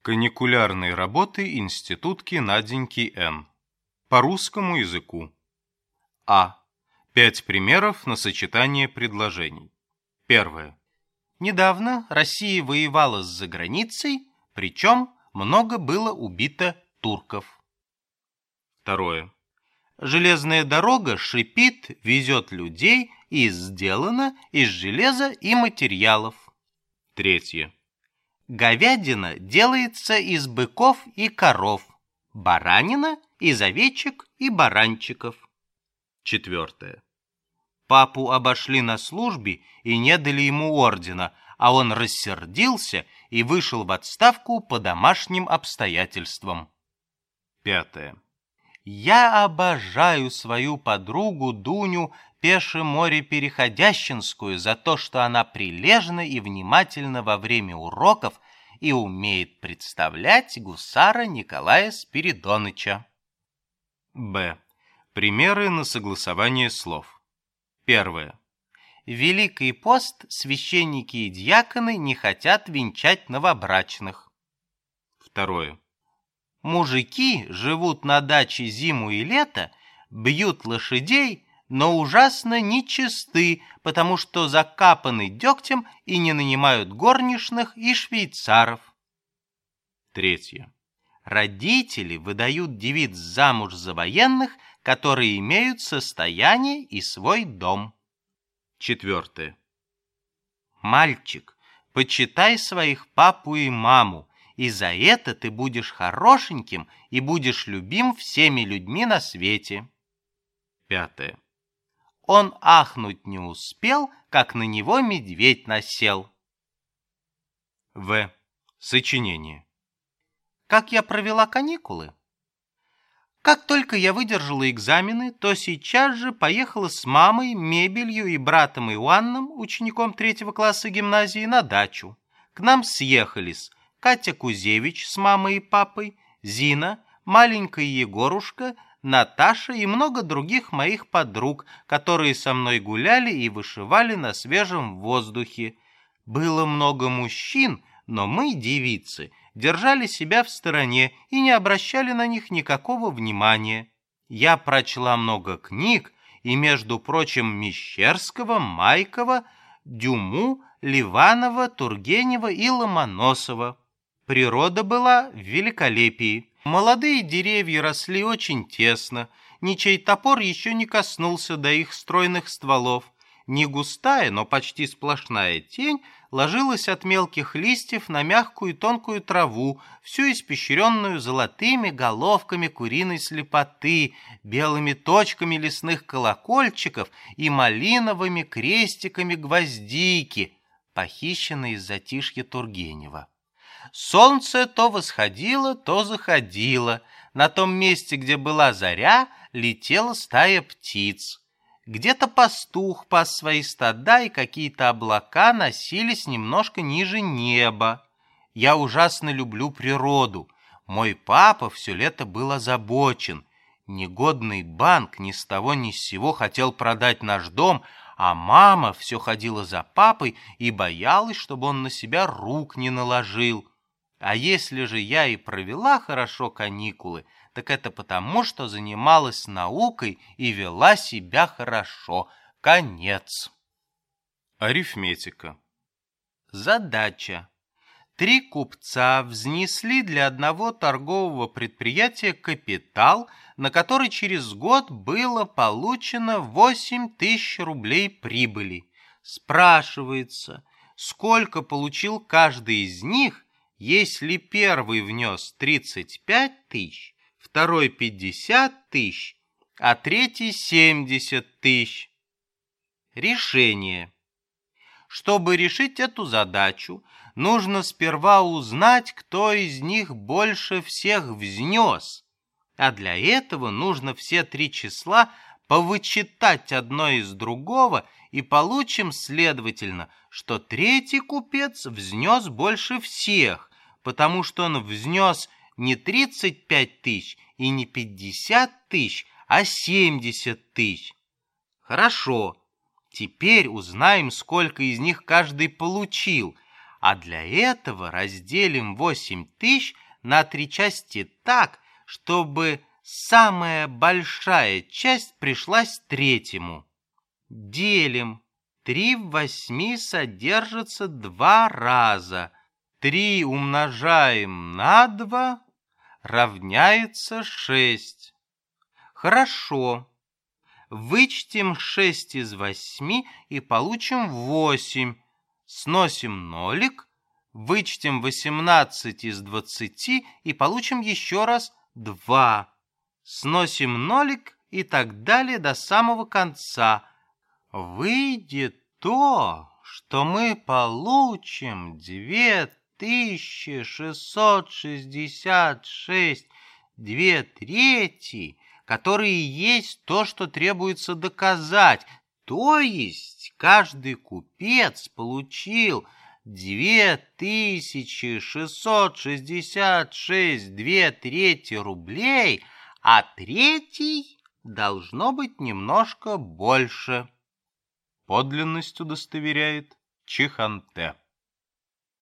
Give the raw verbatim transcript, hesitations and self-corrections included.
Каникулярные работы институтки Наденьки Н. По русскому языку. А. Пять примеров на сочетание предложений. Первое. Недавно Россия воевала с заграницей, причем много было убито турков. Второе. Железная дорога шипит, везет людей и сделана из железа и материалов. Третье. Говядина делается из быков и коров, баранина из овечек и баранчиков. Четвертое. Папу обошли на службе и не дали ему ордена, а он рассердился и вышел в отставку по домашним обстоятельствам. Пятое. Я обожаю свою подругу Дуню Пеше-море-переходящинскую за то, что она прилежна и внимательна во время уроков и умеет представлять гусара Николая Спиридоныча. Б. Примеры на согласование слов. Первое. В Великий пост священники и дьяконы не хотят венчать новобрачных. Второе. Мужики живут на даче зиму и лето, бьют лошадей, но ужасно нечисты, потому что закапаны дегтем и не нанимают горничных и швейцаров. Третье. Родители выдают девиц замуж за военных, которые имеют состояние и свой дом. Четвертое. Мальчик, почитай своих папу и маму, и за это ты будешь хорошеньким и будешь любим всеми людьми на свете. Пятое. Он ахнуть не успел, как на него медведь насел. В. Сочинение. Как я провела каникулы? Как только я выдержала экзамены, то сейчас же поехала с мамой, мебелью и братом Иоанном, учеником третьего класса гимназии, на дачу. К нам съехались Катя Кузевич с мамой и папой, Зина, маленькая Егорушка, Наташа и много других моих подруг, которые со мной гуляли и вышивали на свежем воздухе. Было много мужчин, но мы, девицы, держали себя в стороне и не обращали на них никакого внимания. Я прочла много книг, и, между прочим, Мещерского, Майкова, Дюму, Ливанова, Тургенева и Ломоносова. Природа была в великолепии. Молодые деревья росли очень тесно, ничей топор еще не коснулся до их стройных стволов. Не густая, но почти сплошная тень ложилась от мелких листьев на мягкую тонкую траву, всю испещренную золотыми головками куриной слепоты, белыми точками лесных колокольчиков и малиновыми крестиками гвоздики, похищенной из затишья Тургенева. Солнце то восходило, то заходило. На том месте, где была заря, летела стая птиц. Где-то пастух пас свои стада, и какие-то облака носились немножко ниже неба. Я ужасно люблю природу. Мой папа все лето был озабочен. Негодный банк ни с того ни с сего хотел продать наш дом, а мама все ходила за папой и боялась, чтобы он на себя рук не наложил. А если же я и провела хорошо каникулы, так это потому, что занималась наукой и вела себя хорошо. Конец. Арифметика. Задача. Три купца внесли для одного торгового предприятия капитал, на который через год было получено восемь тысяч рублей прибыли. Спрашивается, сколько получил каждый из них, если первый внес тридцать пять тысяч, второй пятьдесят тысяч, а третий семьдесят тысяч. Решение. Чтобы решить эту задачу, нужно сперва узнать, кто из них больше всех внес, а для этого нужно все три числа повычитать одно из другого, и получим, следовательно, что третий купец внес больше всех, потому что он внес не тридцать пять тысяч и не пятьдесят тысяч, а семьдесят тысяч. Хорошо, теперь узнаем, сколько из них каждый получил, А для этого разделим восемь тысяч на три части так, чтобы самая большая часть пришлась третьему. Делим. три в восьми содержится два раза. три умножаем на два равняется шесть. Хорошо. Вычтем шесть из восьми и получим восемь. Сносим нолик. Вычтем восемнадцать из двадцати и получим еще раз два. Сносим нолик и так далее до самого конца. Выйдет то, что мы получим две тысячи шестьсот шестьдесят шесть две трети, которые есть то, что требуется доказать. То есть каждый купец получил две тысячи шестьсот шестьдесят шесть две трети рублей, а третий должно быть немножко больше. Подлинность удостоверяет Чиханте.